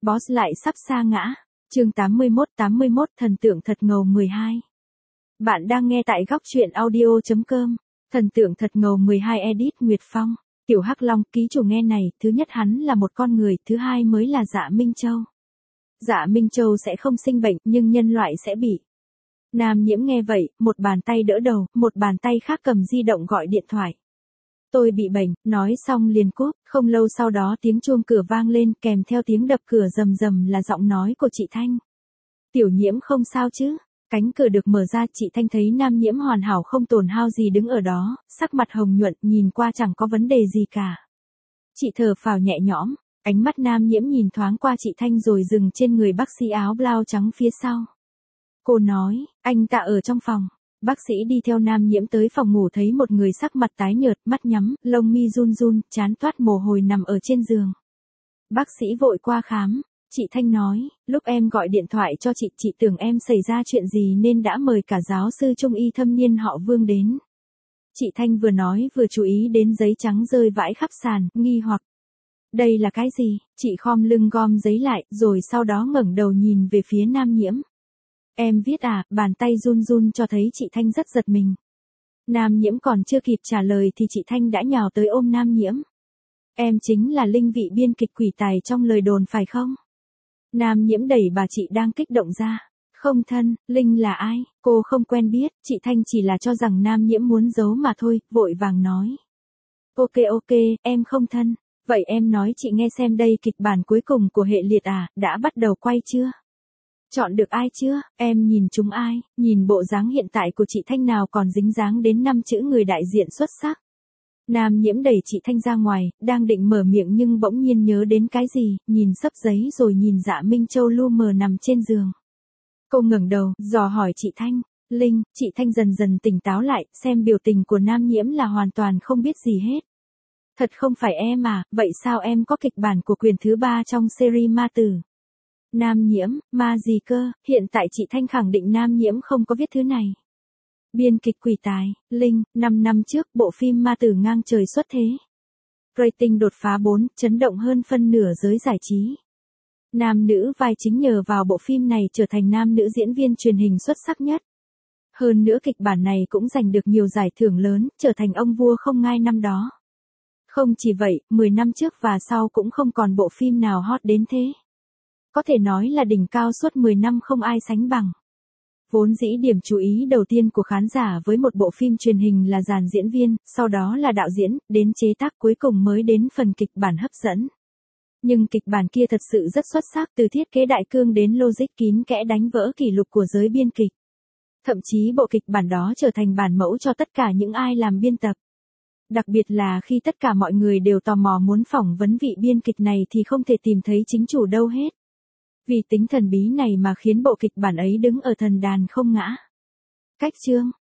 Boss lại sắp sa ngã. Chương 81 thần tượng thật ngầu 12. Bạn đang nghe tại góc truyện audio.com. Thần tượng thật ngầu 12 edit Nguyệt Phong. Tiểu Hắc Long, ký chủ nghe này, thứ nhất hắn là một con người, thứ hai mới là Dạ Minh Châu. Dạ Minh Châu sẽ không sinh bệnh, nhưng nhân loại sẽ bị. Nam Nhiễm nghe vậy, một bàn tay đỡ đầu, một bàn tay khác cầm di động gọi điện thoại. Tôi bị bệnh, nói xong liền cúp, không lâu sau đó tiếng chuông cửa vang lên kèm theo tiếng đập cửa rầm rầm là giọng nói của chị Thanh. Tiểu Nhiễm không sao chứ? Cánh cửa được mở ra, chị Thanh thấy Nam Nhiễm hoàn hảo không tổn hao gì đứng ở đó, sắc mặt hồng nhuận, nhìn qua chẳng có vấn đề gì cả. Chị thở phào nhẹ nhõm, ánh mắt Nam Nhiễm nhìn thoáng qua chị Thanh rồi dừng trên người bác sĩ áo blau trắng phía sau. Cô nói, anh ta ở trong phòng. Bác sĩ đi theo Nam Nhiễm tới phòng ngủ thấy một người sắc mặt tái nhợt, mắt nhắm, lông mi run run, trán toát mồ hôi nằm ở trên giường. Bác sĩ vội qua khám. Chị Thanh nói, lúc em gọi điện thoại cho chị tưởng em xảy ra chuyện gì nên đã mời cả giáo sư trung y thâm niên họ Vương đến. Chị Thanh vừa nói vừa chú ý đến giấy trắng rơi vãi khắp sàn, nghi hoặc. Đây là cái gì? Chị khom lưng gom giấy lại, rồi sau đó ngẩng đầu nhìn về phía Nam Nhiễm. Em viết à? Bàn tay run run cho thấy chị Thanh rất giật mình. Nam Nhiễm còn chưa kịp trả lời thì chị Thanh đã nhào tới ôm Nam Nhiễm. Em chính là Linh, vị biên kịch quỷ tài trong lời đồn phải không? Nam Nhiễm đẩy bà chị đang kích động ra. Không thân, Linh là ai? Cô không quen biết, chị Thanh chỉ là cho rằng Nam Nhiễm muốn giấu mà thôi, vội vàng nói. Ok, em không thân. Vậy em nói chị nghe xem đây, kịch bản cuối cùng của hệ liệt à, đã bắt đầu quay chưa? Chọn được ai chưa? Em nhìn chúng ai? Nhìn bộ dáng hiện tại của chị Thanh nào còn dính dáng đến 5 chữ người đại diện xuất sắc. Nam Nhiễm đẩy chị Thanh ra ngoài, đang định mở miệng nhưng bỗng nhiên nhớ đến cái gì, nhìn xấp giấy rồi nhìn Dạ Minh Châu lu mờ nằm trên giường. Cô ngẩng đầu, dò hỏi chị Thanh. Linh, chị Thanh dần dần tỉnh táo lại, xem biểu tình của Nam Nhiễm là hoàn toàn không biết gì hết. Thật không phải em à, vậy sao em có kịch bản của quyển thứ 3 trong series Ma Tử? Nam Nhiễm, ma gì cơ? Hiện tại chị Thanh khẳng định Nam Nhiễm không có viết thứ này. Biên kịch quỷ tài, Linh, 5 năm trước bộ phim Ma Tử ngang trời xuất thế. Rating đột phá 4, chấn động hơn phân nửa giới giải trí. Nam nữ vai chính nhờ vào bộ phim này trở thành nam nữ diễn viên truyền hình xuất sắc nhất. Hơn nữa kịch bản này cũng giành được nhiều giải thưởng lớn, trở thành ông vua không ngai năm đó. Không chỉ vậy, 10 năm trước và sau cũng không còn bộ phim nào hot đến thế. Có thể nói là đỉnh cao suốt 10 năm không ai sánh bằng. Vốn dĩ điểm chú ý đầu tiên của khán giả với một bộ phim truyền hình là dàn diễn viên, sau đó là đạo diễn, đến chế tác cuối cùng mới đến phần kịch bản hấp dẫn. Nhưng kịch bản kia thật sự rất xuất sắc, từ thiết kế đại cương đến logic kín kẽ đánh vỡ kỷ lục của giới biên kịch. Thậm chí bộ kịch bản đó trở thành bản mẫu cho tất cả những ai làm biên tập. Đặc biệt là khi tất cả mọi người đều tò mò muốn phỏng vấn vị biên kịch này thì không thể tìm thấy chính chủ đâu hết. Vì tính thần bí này mà khiến bộ kịch bản ấy đứng ở thần đàn không ngã. Cách chương,